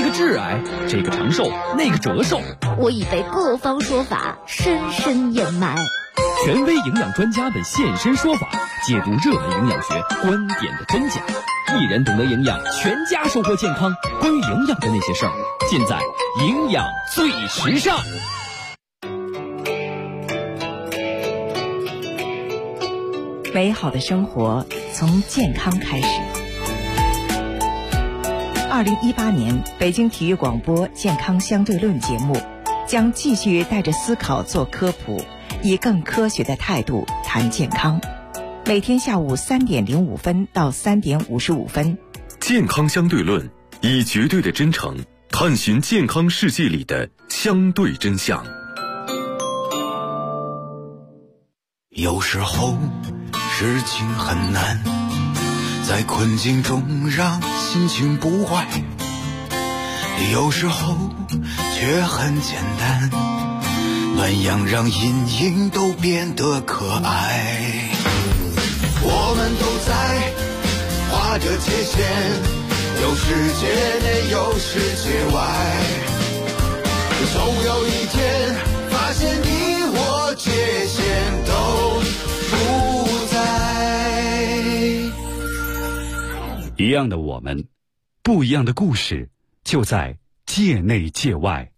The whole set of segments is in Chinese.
个致癌，这个长寿，那个折寿。 我已被各方说法深深掩埋。 权威营养专家们现身说法，解读热门营养学观点的真假。一人懂得营养，全家收获健康。关于营养的那些事儿，尽在营养最时尚。 美好的生活从健康开始。2018年，北京体育广播《健康相对论》节目将继续带着思考做科普，以更科学的态度谈健康。每天下午3点05分到3点55分， 健康相对论以绝对的真诚探寻健康世界里的相对真相。 有时候事情很难，在困境中让心情不坏，有时候却很简单，暖阳让阴影都变得可爱。我们都在划着界限，有世界内有世界外，总有一天发现你我界限都不在。 一样的我们，不一样的故事，就在界内界外。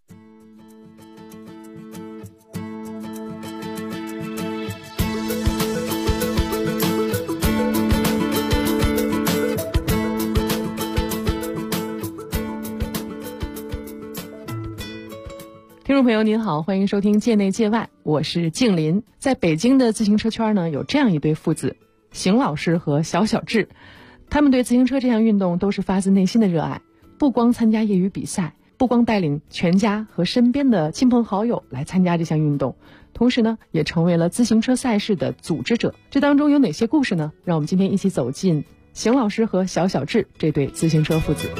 听众朋友您好，欢迎收听界内界外，我是静林。在北京的自行车圈呢，有这样一对父子，邢老师和小小智，他们对自行车这项运动都是发自内心的热爱，不光参加业余比赛，不光带领全家和身边的亲朋好友来参加这项运动，同时呢，也成为了自行车赛事的组织者。这当中有哪些故事呢？让我们今天一起走进邢老师和小小智这对自行车父子。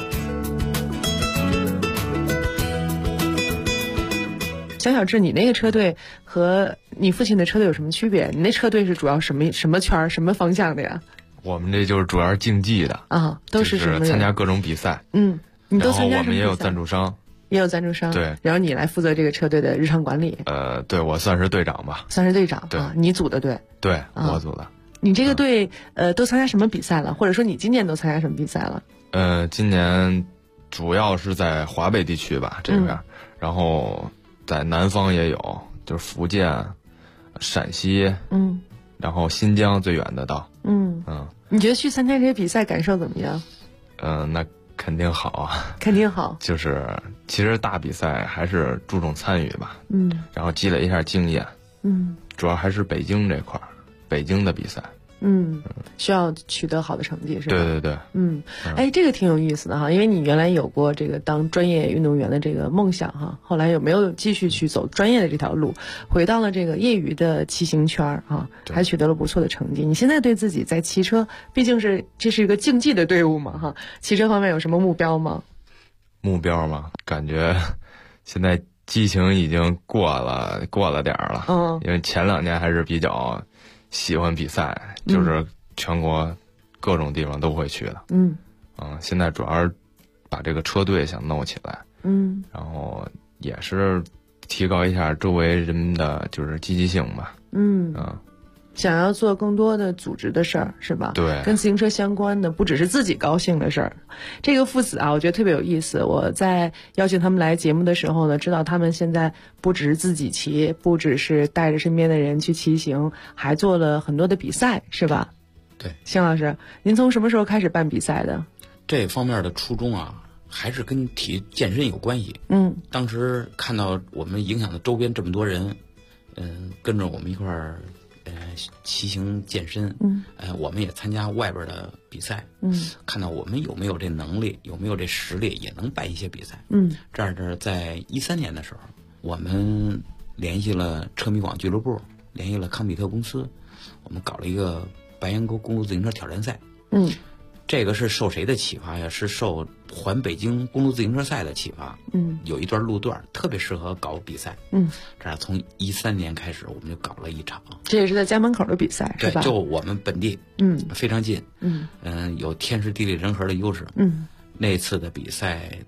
小小智，你那个车队和你父亲的车队有什么区别？你那车队是主要什么圈什么方向的呀？ 我们这就是主要是竞技的啊，都是什么？ 参加各种比赛。 你都参加什么比赛？ 我们也有赞助商，对， 然后你来负责这个车队的日常管理。 对，我算是队长吧。 算是队长， 对， 你组的队。 对，我组的。 你这个队都参加什么比赛了？或者说你今年都参加什么比赛了？ 今年主要是在华北地区吧，这边，然后在南方也有，就是福建、陕西，然后新疆最远的到， 你觉得去参加这些比赛感受怎么样？ 那肯定好啊， 肯定好。 就是其实大比赛还是注重参与吧，然后积累一下经验，主要还是北京这块儿，北京的比赛。 需要取得好的成绩是吧？ 对对对。 这个挺有意思的哈，因为你原来有过这个当专业运动员的这个梦想哈，后来有没有继续去走专业的这条路，回到了这个业余的骑行圈啊，还取得了不错的成绩。你现在对自己在骑车，毕竟这是一个竞技的队伍嘛哈，骑车方面有什么目标吗？ 目标嘛，感觉现在激情已经过了点儿了，因为前2年还是比较喜欢比赛，就是全国各种地方都会去的。现在主要是把这个车队想弄起来，然后也是提高一下周围人的就是积极性吧。想要做更多的组织的事儿，是吧？ 对，跟自行车相关的，不只是自己高兴的事儿。这个父子啊，我觉得特别有意思。我在邀请他们来节目的时候呢，知道他们现在不只是自己骑，不只是带着身边的人去骑行，还做了很多的比赛，是吧？ 对， 邢老师，您从什么时候开始办比赛的？ 这方面的初衷啊，还是跟体育健身有关系。当时看到我们影响的周边这么多人，跟着我们一块儿。骑行健身，我们也参加外边的比赛，看到我们有没有这能力，有没有这实力，也能办一些比赛。这样的在13年的时候，我们联系了车迷广俱乐部，联系了康比特公司，我们搞了一个白杨沟公路自行车挑战赛。这个是受谁的启发呀？是受环北京公路自行车赛的启发。有一段路段特别适合搞比赛。这样从13年开始，我们就搞了一场。 这也是在家门口的比赛，是吧？ 对，就我们本地，非常近。有天时地利人和的优势。那次的比赛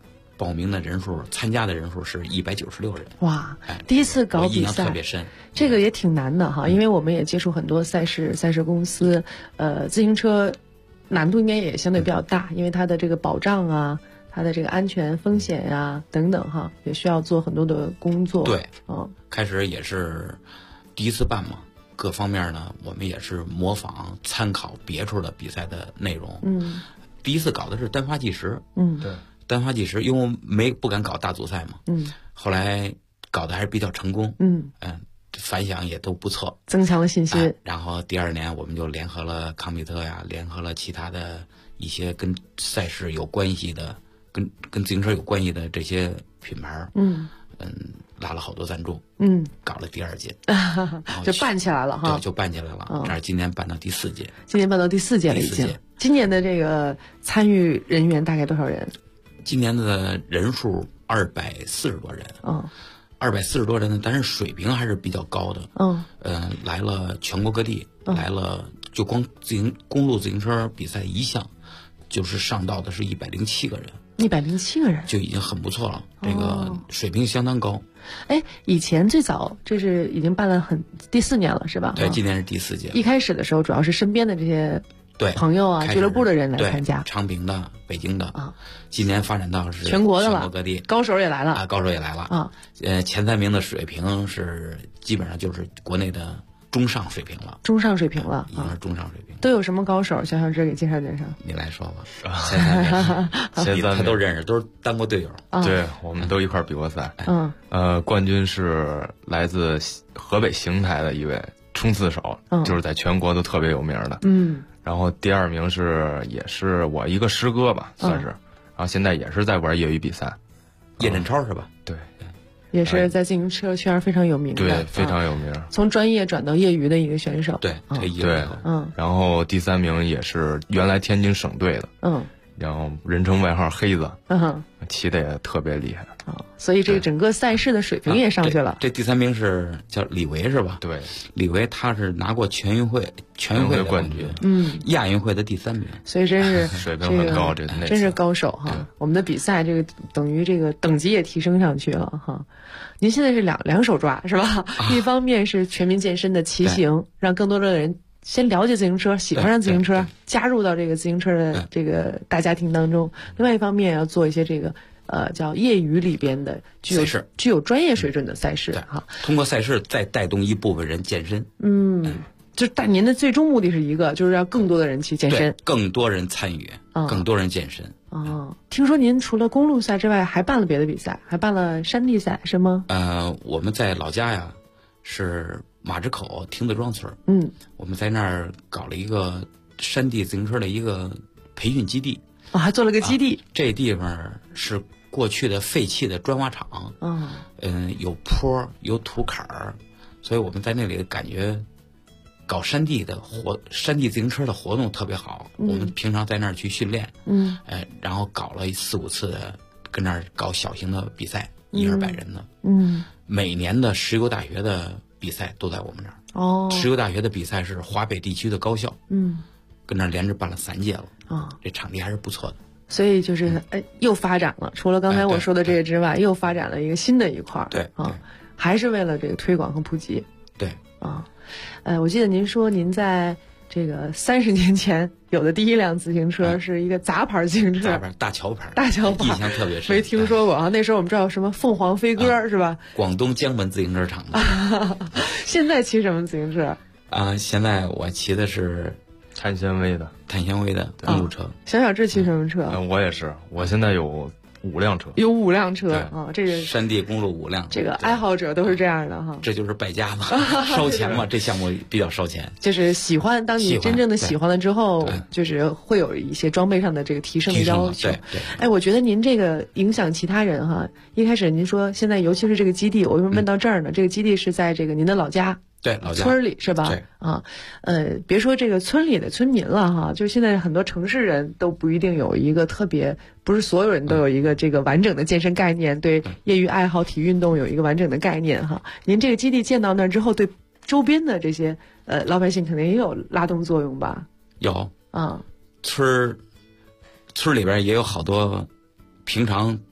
报名的人数、参加的人数是196人。 哇，第一次搞比赛， 印象特别深。 这个也挺难的哈，因为我们也接触很多赛事公司，自行车难度应该也相对比较大，因为它的这个保障啊，它的这个安全风险呀等等哈，也需要做很多的工作。 对，开始也是第一次办嘛，各方面呢，我们也是模仿参考别处的比赛的内容。第一次搞的是单发计时。 对， 单发计时，因为我不敢搞大组赛嘛。后来搞得还是比较成功。反响也都不错， 增强了信心。 然后第2年我们就联合了康比特呀，联合了其他的一些跟赛事有关系的、跟自行车有关系的这些品牌。拉了好多赞助。搞了第2届， 就办起来了哈。 对，就办起来了。这是今年办到第4届。 今年办到第4届了已经。今年的这个参与人员大概多少人？ 今年的人数240多人。240多人呢，但是水平还是比较高的。来了全国各地，来了就光公路自行车比赛一项，就是上道的是107个人。107个人就已经很不错了，这个水平相当高。 以前最早这是已经办了第4年了是吧？ 对，今年是第4届。 一开始的时候主要是身边的这些朋友啊、俱乐部的人来参加， 昌平的、北京的今年发展到是全国的了， 全国各地高手也来了高手也来了前3名的水平是基本上就是国内的中上水平了，已经是中上水平。 都有什么高手？小小志给介绍介绍。 你来说吧。前3他都认识，都是当过队友。 对，我们都一块比过赛。冠军是来自河北邢台的一位冲刺手，就是在全国都特别有名的。然后第2名也是我一个师哥吧，算是。然后现在也是在玩业余比赛。 叶振超是吧？ 对。 也是在自行车圈非常有名的， 对，非常有名。 从专业转到业余的一个选手， 对， 对，然后第3名也是原来天津省队的，然后人称外号黑子，骑的也特别厉害。 所以这个整个赛事的水平也上去了。 这第3名是叫李维是吧？ 对， 李维他是拿过全运会的冠军， 亚运会的第3名， 所以真是水平很高， 真是高手哈。我们的比赛这个等于这个等级也提升上去了哈。您现在是两手抓是吧？一方面是全民健身的骑行，让更多的人先了解自行车，喜欢上自行车，加入到这个自行车的这个大家庭当中。另外一方面要做一些这个叫业余里边的具有专业水准的赛事哈。 通过赛事再带动一部分人健身。 但您的最终目的是一个，就是要更多的人去健身， 更多人参与，更多人健身。 听说您除了公路赛之外，还办了别的比赛，还办了山地赛是吗？ 我们在老家呀，是马直口亭子庄村。我们在那儿搞了一个山地自行车的一个培训基地。 还做了个基地。 这地方是过去的废弃的砖瓦厂。有坡，有土坎儿，所以我们在那里感觉搞山地自行车的活动特别好。我们平常在那儿去训练。然后搞了4、5次的，跟那儿搞小型的比赛，100-200人的。每年的石油大学的比赛都在我们这儿。石油大学的比赛是华北地区的高校。跟那儿连着办了3届了。这场地还是不错的。 所以就是又发展了，除了刚才我说的这个之外，又发展了一个新的一块。 对还是为了这个推广和普及。 对我记得您说您在这个30年前有的第一辆自行车是一个杂牌自行车， 大桥牌， 印象特别深， 没听说过啊。那时候我们知道什么凤凰飞鸽是吧？ 广东江门自行车厂的。 现在骑什么自行车？ 现在我骑的是碳纤维的公路车。 小志骑什么车？ 我也是，我现在有5辆车， 这个山地公路5辆， 这个爱好者都是这样的哈。 这就是败家嘛，烧钱嘛，这项目比较烧钱。 就是喜欢，当你真正的喜欢了之后，就是会有一些装备上的这个提升的要求。我觉得您这个影响其他人哈。一开始您说现在尤其是这个基地，我为什么问到这儿呢？这个基地是在这个您的老家。 对，老家村里是吧？别说这个村里的村民了哈，就现在很多城市人都不一定有一个不是所有人都有一个这个完整的健身概念，对业余爱好、体育运动有一个完整的概念哈。您这个基地建到那儿之后，对周边的这些老百姓肯定也有拉动作用吧？ 有村里边也有好多平常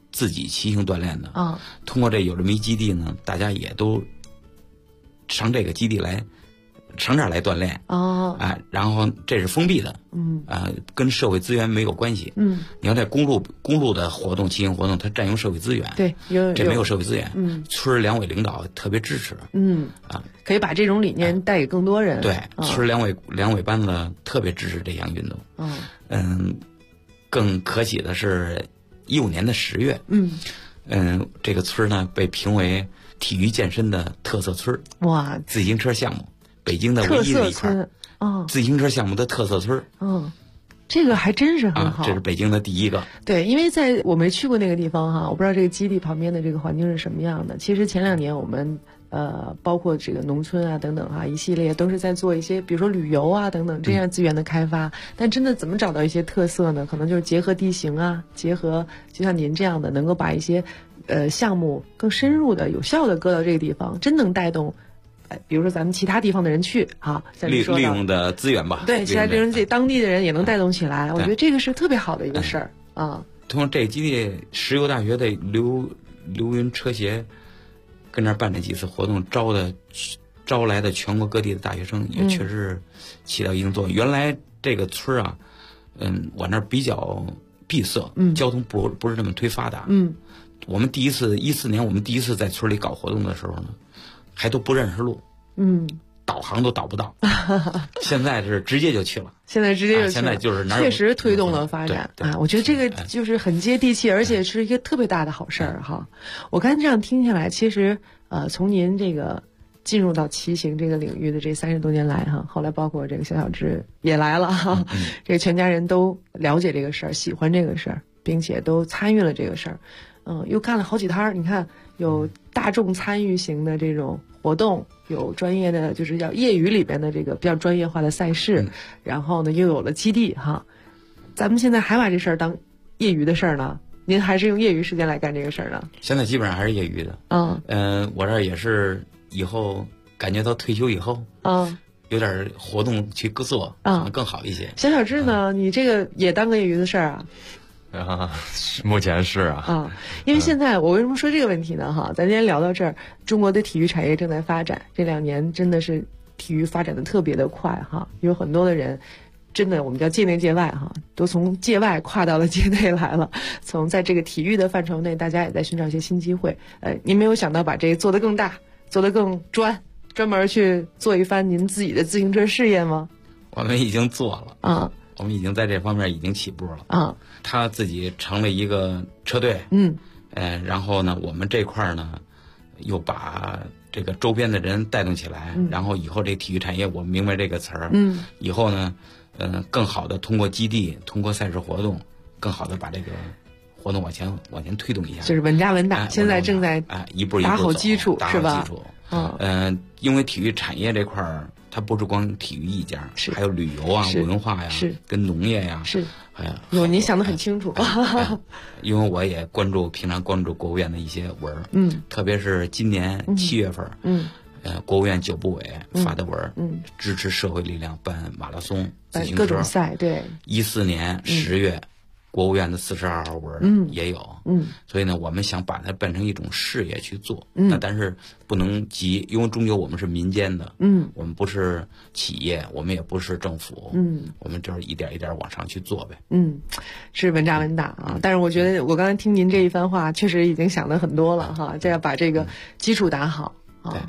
自己骑行锻炼的啊。通过有这么一基地呢，大家也都上这个基地来，上这儿来锻炼然后这是封闭的，跟社会资源没有关系。你要在公路的活动、骑行活动，它占用社会资源， 对， 这没有社会资源。村两委领导特别支持， 可以把这种理念带给更多人。 对，村两委班子特别支持这项运动。更可喜的是15年的10月，这个村呢被评为体育健身的特色村。哇，自行车项目，北京的唯一的一块自行车项目的特色村。 这个还真是很好。 这是北京的第一个。 对，因为我没去过那个地方哈，我不知道这个基地旁边的这个环境是什么样的。其实前2年我们包括这个农村啊等等哈，一系列都是在做一些比如说旅游啊等等这样资源的开发。但真的怎么找到一些特色呢？可能就是结合地形啊，结合就像您这样的，能够把一些项目更深入的、有效的搁到这个地方，真能带动。比如说咱们其他地方的人去利用的资源吧， 对，其他人自己当地的人也能带动起来。我觉得这个是特别好的一个事儿啊。 通过这个基地，石油大学的刘云车协跟那儿办了几次活动，招来的全国各地的大学生也确实起到一定作用。原来这个村啊，我那儿比较闭塞，交通不是这么发达。我们14年我们第一次在村里搞活动的时候呢，还都不认识路，导航都导不到。现在是直接就去了， 现在就是确实推动了发展啊！我觉得这个就是很接地气，而且是一个特别大的好事儿哈。我刚才这样听下来，其实从您这个进入到骑行这个领域的这30多年来哈，后来包括这个小志也来了哈，这个全家人都了解这个事儿，喜欢这个事儿，并且都参与了这个事儿。又干了好几摊儿，你看有大众参与型的这种活动，有专业的就是叫业余里边的这个比较专业化的赛事，然后呢又有了基地哈。咱们现在还把这事儿当业余的事儿呢？您还是用业余时间来干这个事儿呢？ 现在基本上还是业余的。我这儿也是以后感觉到退休以后，有点活动去做，可能更好一些。 小志呢，你这个也当个业余的事儿啊？ 目前是因为现在我为什么说这个问题呢？咱今天聊到这儿，中国的体育产业正在发展，这2年真的是体育发展的特别的快有很多的人，真的我们叫界内界外都从界外跨到了界内来了。从在这个体育的范畴内，大家也在寻找一些新机会。您没有想到把这个做得更大，做得更专门去做一番您自己的自行车事业吗？ 我们已经做了我们已经在这方面已经起步了他自己成了一个车队，然后呢，我们这块呢，又把这个周边的人带动起来，然后以后这体育产业，我明白这个词儿，以后呢，更好的通过基地，通过赛事活动，更好的把这个活动往前推动一下， 就是稳扎稳打，现在正在一步一步打好基础，是吧？ 因为体育产业这块儿，它不是光体育一家，还有旅游啊、文化呀，跟农业呀， 您想得很清楚。 因为我也平常关注国务院的一些文儿，特别是今年7月份，国务院9部委发的文儿，支持社会力量办马拉松、自行车各种赛，对。 14年10月。国务院的42号文也有，所以呢，我们想把它变成一种事业去做，但是不能急，因为终究我们是民间的，我们不是企业，我们也不是政府，我们就是一点一点往上去做呗， 是稳扎稳打但是我觉得我刚才听您这一番话，确实已经想得很多了这要把这个基础打好对。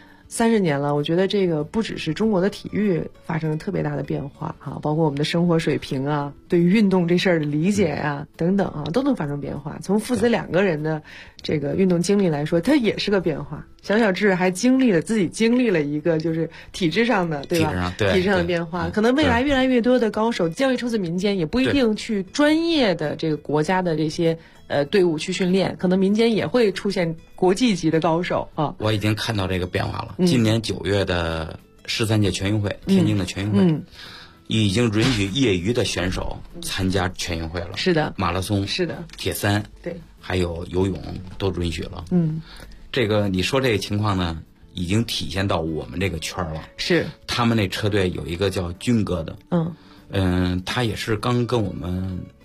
30年了，我觉得这个不只是中国的体育发生了特别大的变化包括我们的生活水平对于运动这事儿的理解等等都能发生变化。从父子2个人的这个运动经历来说，它也是个变化。小志还自己经历了一个就是体制上的，对吧？体制上的变化，可能未来越来越多的高手教育出自民间，也不一定去专业的这个国家的这些队伍去训练，可能民间也会出现国际级的高手我已经看到这个变化了。今年9月的13届全运会，天津的全运会，已经允许业余的选手参加全运会了。 是的， 马拉松是的， 铁三对， 还有游泳都允许了。这个你说这个情况呢，已经体现到我们这个圈了。 是， 他们那车队有一个叫军哥的，他也是刚跟我们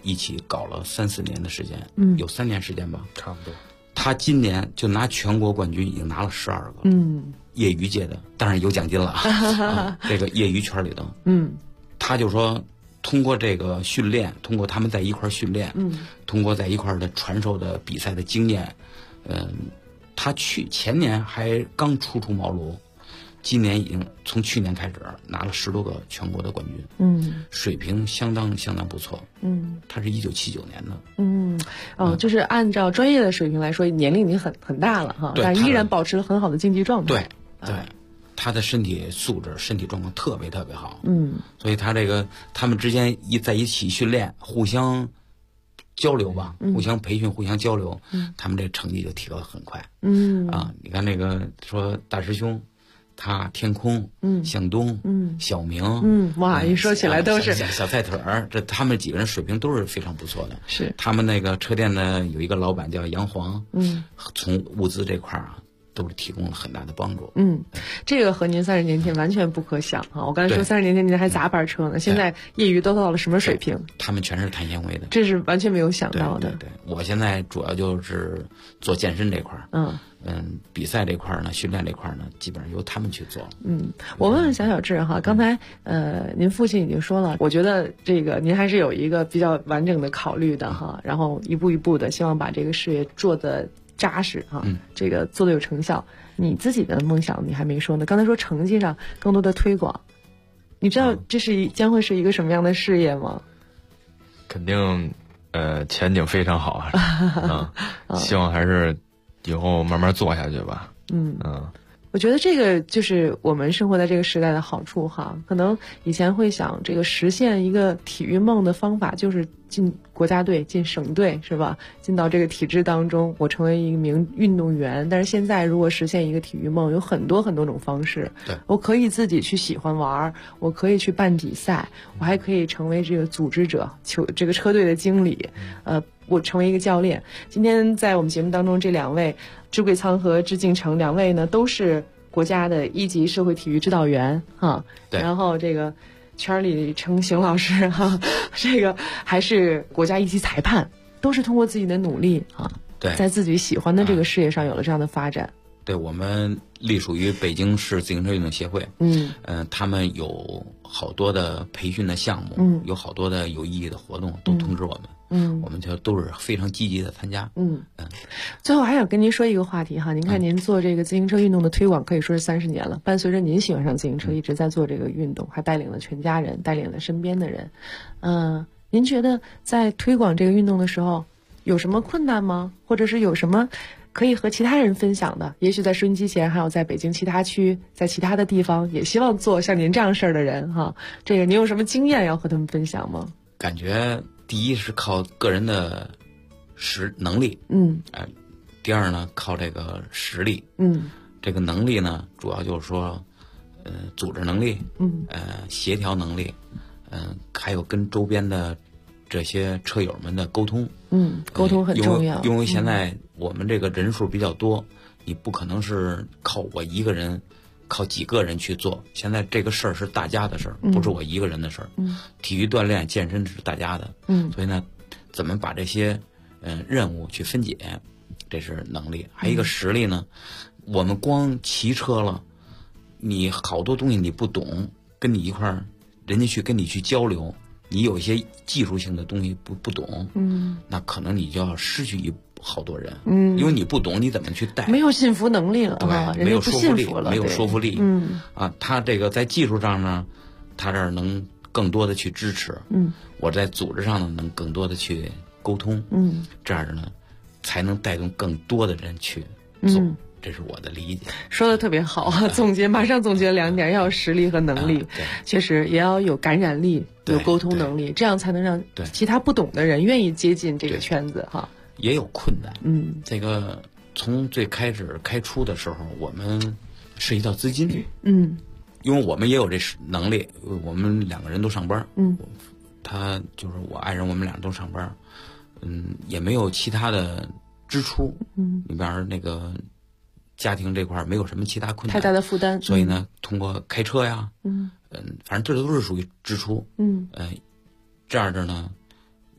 一起搞了3、4年的时间，有3年时间吧， 差不多。 他今年就拿全国冠军，已经拿了12个，业余界的，当然有奖金了，这个业余圈里头，他就说，通过这个训练，通过他们在一块训练，通过在一块的传授的比赛的经验，他前年还刚初出茅庐，今年已经从去年开始拿了10多个全国的冠军，水平相当不错，他是1979年的， 就是按照专业的水平来说，年龄已经很大了哈，但依然保持了很好的竞技状态。 对，他的身体素质、身体状况特别好，所以他们之间在一起训练，互相交流吧，互相培训，互相交流，他们这成绩就提高得很快。你看那个说大师兄，他天空，向东，小明， 哇，一说起来都是小菜腿儿，这他们几个人水平都是非常不错的。 是他们那个车店呢，有一个老板叫杨黄，从物资这块儿都是提供了很大的帮助。 这个和您30年前完全不可想哈。我刚才说30年前您还杂牌车呢，现在业余都到了什么水平？ 他们全是碳纤维的， 这是完全没有想到的。 对，我现在主要就是做健身这块儿，比赛这块儿呢，训练这块儿呢，基本上由他们去做。 我问问小小志哈，刚才您父亲已经说了，我觉得这个您还是有一个比较完整的考虑的哈，然后一步一步的希望把这个事业做得扎实哈，这个做得有成效。你自己的梦想你还没说呢，刚才说成绩上更多的推广，你知道这是将会是一个什么样的事业吗？ 肯定前景非常好希望还是以后慢慢做下去吧。 我觉得这个就是我们生活在这个时代的好处哈。可能以前会想这个实现一个体育梦的方法就是进国家队、进省队，是吧？进到这个体制当中，我成为一名运动员。但是现在如果实现一个体育梦，有很多种方式。 对， 我可以自己去喜欢玩，我可以去办比赛，我还可以成为这个组织者，这个车队的经理，我成为一个教练。今天在我们节目当中，这2位朱贵仓和支敬成2位呢，都是国家的1级社会体育指导员哈。 对。 然后这个圈里称邢老师哈，这个还是国家1级裁判，都是通过自己的努力啊， 对， 在自己喜欢的这个事业上有了这样的发展。 对，我们隶属于北京市自行车运动协会，他们有好多的培训的项目，有好多的有意义的活动都通知我们，我们就都是非常积极的参加。 最后还想跟您说一个话题哈，您看您做这个自行车运动的推广可以说是30年了，伴随着您喜欢上自行车，一直在做这个运动，还带领了全家人，带领了身边的人。您觉得在推广这个运动的时候有什么困难吗？或者是有什么可以和其他人分享的？也许在收音机前，还有在北京其他区，在其他的地方，也希望做像您这样事儿的人哈。这个您有什么经验要和他们分享吗？ 感觉第一是靠个人的能力，第二呢靠这个实力，这个能力呢主要就是说，组织能力，协调能力，还有跟周边的这些车友们的沟通， 沟通很重要。 因为现在我们这个人数比较多，你不可能是靠我一个人，靠几个人去做。现在这个事儿是大家的事儿，不是我一个人的事儿。体育锻炼、健身是大家的，所以呢，怎么把这些任务去分解，这是能力。还有一个实力呢，我们光骑车了，你好多东西你不懂，跟你一块儿，人家去跟你去交流。你有一些技术性的东西不懂，那可能你就要失去好多人，因为你不懂，你怎么去带？ 没有信服能力了， 对，没有说服力，没有说服力，他这个在技术上呢，他这儿能更多的去支持，我在组织上呢能更多的去沟通，这样呢才能带动更多的人去做。这是我的理解， 说的特别好。马上总结2点，要有实力和能力，确实也要有感染力，有沟通能力，这样才能让其他不懂的人愿意接近这个圈子哈。 也有困难，这个从最开始开出的时候，我们涉及到资金，因为我们也有这能力，我们2个人都上班，他就是我爱人，我们俩都上班，也没有其他的支出，里边那个家庭这块没有什么其他困难， 太大的负担， 所以呢，通过开车呀，反正这都是属于支出，这样的呢，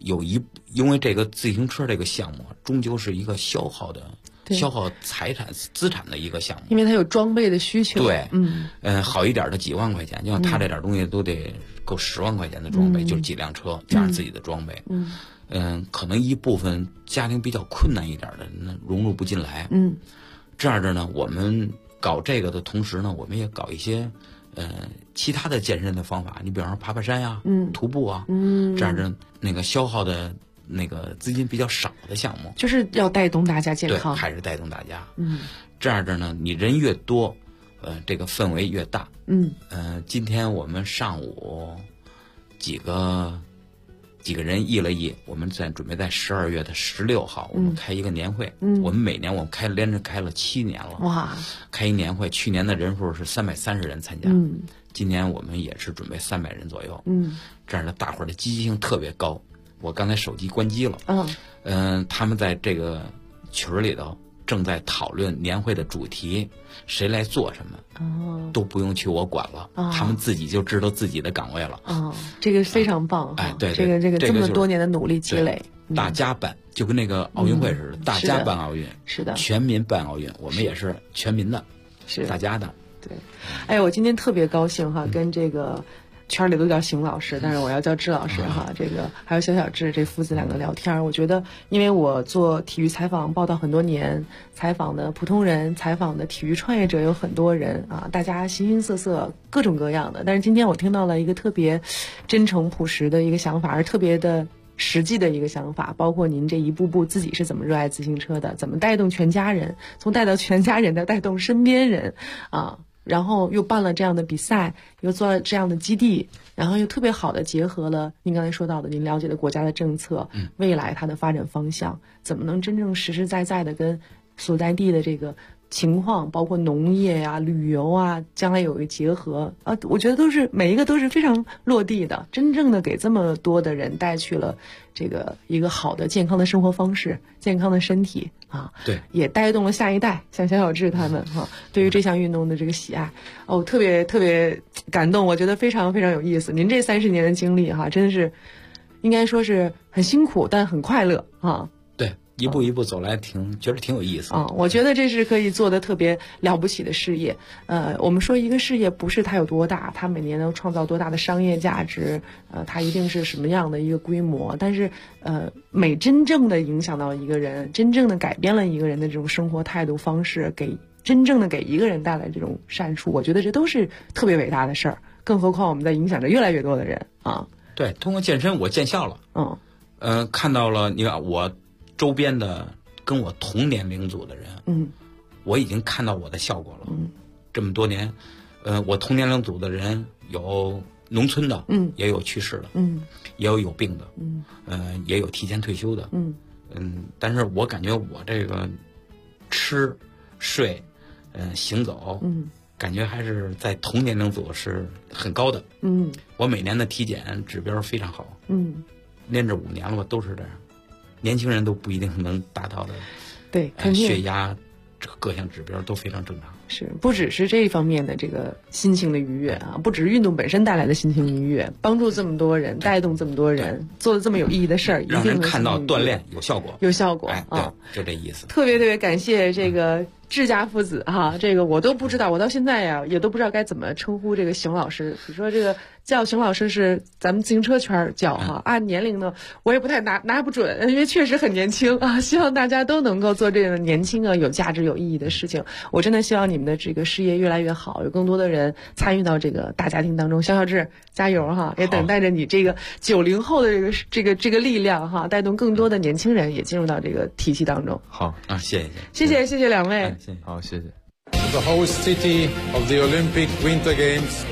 因为这个自行车这个项目终究是一个消耗财产资产的一个项目， 因为它有装备的需求。 对，好一点的几万块钱，就像他这点东西都得够10万块钱的装备，就是几辆车加上自己的装备。可能一部分家庭比较困难一点的人融入不进来。这样的呢，我们搞这个的同时呢，我们也搞一些其他的健身的方法，你比方说爬爬山呀，徒步啊，这样的那个消耗的那个资金比较少的项目， 就是要带动大家健康， 对，还是带动大家。这样的呢，你人越多，这个氛围越大。今天我们上午几个人议了议，我们准备在12月的16号，我们开一个年会。我们每年连着开了7年了。哇！开一年会，去年的人数是330人参加。今年我们也是准备300人左右。这样的大伙儿的积极性特别高。我刚才手机关机了。他们在这个群里头正在讨论年会的主题，谁来做什么，都不用去我管了，他们自己就知道自己的岗位了。 这个非常棒。 对， 这个这么多年的努力积累， 大家办，就跟那个奥运会似的，大家办奥运， 是的， 全民办奥运，我们也是全民的，是大家的。 对，哎，我今天特别高兴哈，跟这个圈里都叫邢老师，但是我要叫智老师哈。这个还有小智这父子两个聊天，我觉得，因为我做体育采访报道很多年，采访的普通人，采访的体育创业者有很多人啊，大家形形色色，各种各样的。但是今天我听到了一个特别真诚朴实的一个想法，而特别的实际的一个想法，包括您这一步步自己是怎么热爱自行车的，怎么带动全家人，从带到全家人的带动身边人啊。然后又办了这样的比赛，又做了这样的基地，然后又特别好的结合了您刚才说到的您了解的国家的政策，未来它的发展方向，怎么能真正实实在在的跟所在地的这个情况，包括农业呀、旅游啊，将来有一个结合啊，我觉得每一个都是非常落地的，真正的给这么多的人带去了这个一个好的健康的生活方式、健康的身体啊， 对，也带动了下一代，像小智他们哈，对于这项运动的这个喜爱，特别特别感动，我觉得非常非常有意思。您这30年的经历哈，真的是应该说是很辛苦，但很快乐啊。 一步一步走来觉得挺有意思我觉得这是可以做的特别了不起的事业。我们说一个事业不是它有多大，它每年能创造多大的商业价值，它一定是什么样的一个规模，但是每真正的影响到一个人，真正的改变了一个人的这种生活态度方式，真正的给一个人带来这种善处，我觉得这都是特别伟大的事儿，更何况我们在影响着越来越多的人啊。 对，通过健身我见效了。看到了，你看我周边的跟我同年龄组的人，我已经看到我的效果了。这么多年，我同年龄组的人有农村的，也有去世的，也有病的，也有提前退休的，但是我感觉我这个吃、睡、行走，感觉还是在同年龄组是很高的。我每年的体检指标非常好。连着5年了吧，都是这样。年轻人都不一定能达到的， 对，肯定血压各项指标都非常正常。 是，不只是这一方面的这个心情的愉悦啊，不只是运动本身带来的心情愉悦，帮助这么多人，带动这么多人，做了这么有意义的事儿， 让人看到锻炼有效果， 有效果。 对，就这意思。 特别特别感谢这个智家父子哈，这个我都不知道，我到现在呀也都不知道该怎么称呼这个邢老师。你说这个叫邢老师是咱们自行车圈叫哈，按年龄呢我也不太拿不准，因为确实很年轻啊。希望大家都能够做这个年轻有价值有意义的事情。我真的希望你们的这个事业越来越好，有更多的人参与到这个大家庭当中。小智加油哈，也等待着你这个90后的这个力量哈，带动更多的年轻人也进入到这个体系当中。 好啊，谢谢两位。 好，谢谢。 The host city of the Olympic Winter Games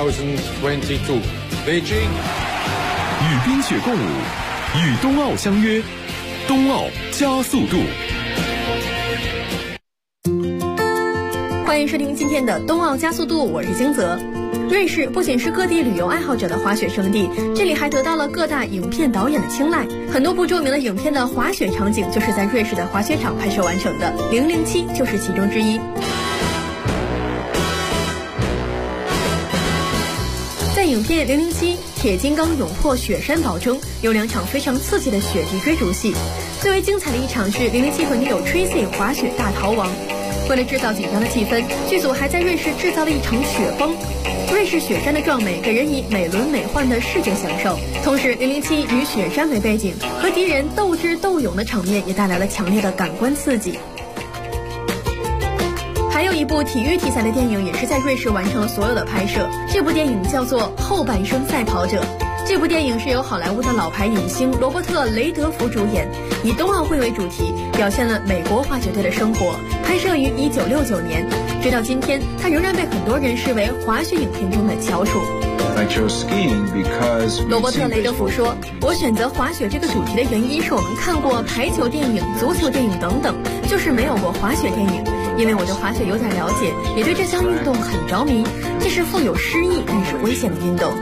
2022, Beijing. 与冰雪共舞，与冬奥相约，冬奥加速度。 欢迎收听今天的冬奥加速度，我是金泽。瑞士不仅是各地旅游爱好者的滑雪胜地，这里还得到了各大影片导演的青睐。很多不著名的影片的滑雪场景就是在瑞士的滑雪场拍摄完成的，《007》就是其中之一。在影片《007铁金刚勇破雪山堡》中有2场非常刺激的雪地追逐戏，最为精彩的一场是007和女友 Tracy 滑雪大逃亡。为了制造紧张的气氛，剧组还在瑞士制造了一场雪崩。瑞士雪山的壮美给人以美轮美奂的视觉享受，同时007以雪山为背景，和敌人斗智斗勇的场面也带来了强烈的感官刺激。还有一部体育题材的电影也是在瑞士完成了所有的拍摄，这部电影叫做《后半生赛跑者》。这部电影是由好莱坞的老牌影星罗伯特·雷德福主演，以冬奥会为主题，表现了美国滑雪队的生活。拍摄于1969年，直到今天，它仍然被很多人视为滑雪影片中的翘楚。罗伯特·雷德福说：“我选择滑雪这个主题的原因是我们看过排球电影、足球电影等等，就是没有过滑雪电影。因为我对滑雪有点了解，也对这项运动很着迷。这是富有诗意但是危险的运动。”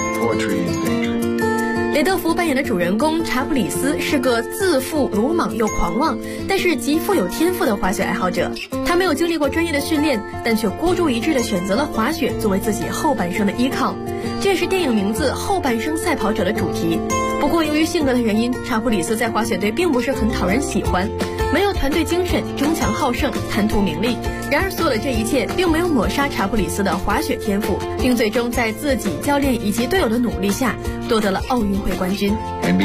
雷德福扮演的主人公查普里斯是个自负、鲁莽又狂妄，但是极富有天赋的滑雪爱好者。他没有经历过专业的训练，但却孤注一掷地选择了滑雪作为自己后半生的依靠。这也是电影名字《后半生赛跑者》的主题。不过由于性格的原因，查普里斯在滑雪队并不是很讨人喜欢，没有团队精神，争强好胜，贪图名利。然而所有的这一切并没有抹杀查普里斯的滑雪天赋，并最终在自己、教练以及队友的努力下夺得了奥运会冠军。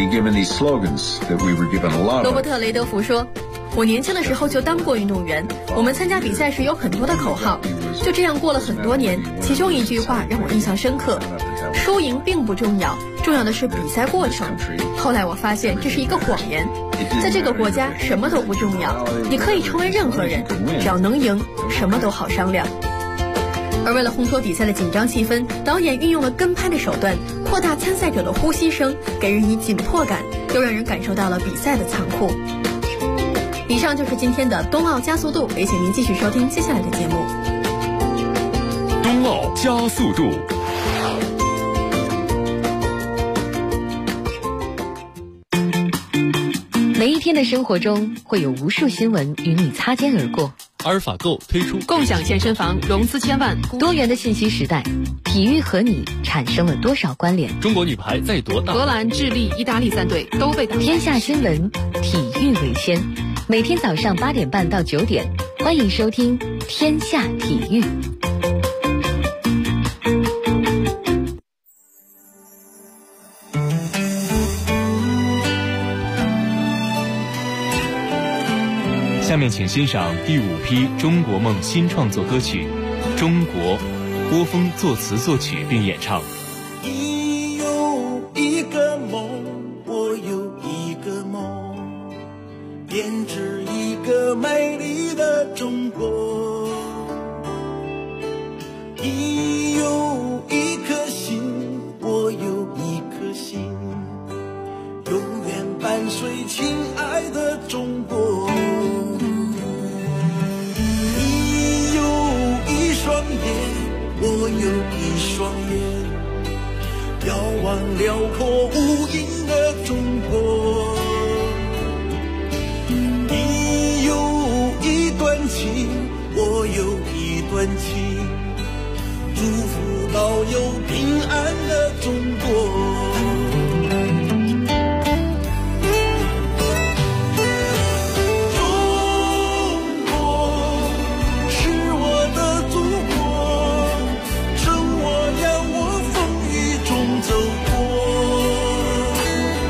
罗伯特·雷德福说：“我年轻的时候就当过运动员，我们参加比赛时有很多的口号，就这样过了很多年。其中一句话让我印象深刻：输赢并不重要，重要的是比赛过程。后来我发现这是一个谎言，在这个国家什么都不重要，你可以成为任何人，只要能赢，什么都好商量。”而为了烘托比赛的紧张气氛，导演运用了跟拍的手段，扩大参赛者的呼吸声，给人以紧迫感，又让人感受到了比赛的残酷。以上就是今天的冬奥加速度，也请您继续收听接下来的节目。 冬奥加速度。 每一天的生活中会有无数新闻与你擦肩而过。 阿尔法购推出共享健身房融资千万， 多元的信息时代，体育和你产生了多少关联？ 中国女排在夺大， 荷兰、智利、意大利3队都被打。 天下新闻，体育为先。每天早上8点半到9点，欢迎收听《天下体育》。 下面请欣赏第5批中国梦新创作歌曲《中国》，郭峰作词作曲并演唱。 你有一个梦，我有一个梦，编织一个美丽的中国。你有一颗心，我有一颗心，永远伴随亲爱的中国。我有一双眼，遥望辽阔无垠的中国。你有一段情，我有一段情，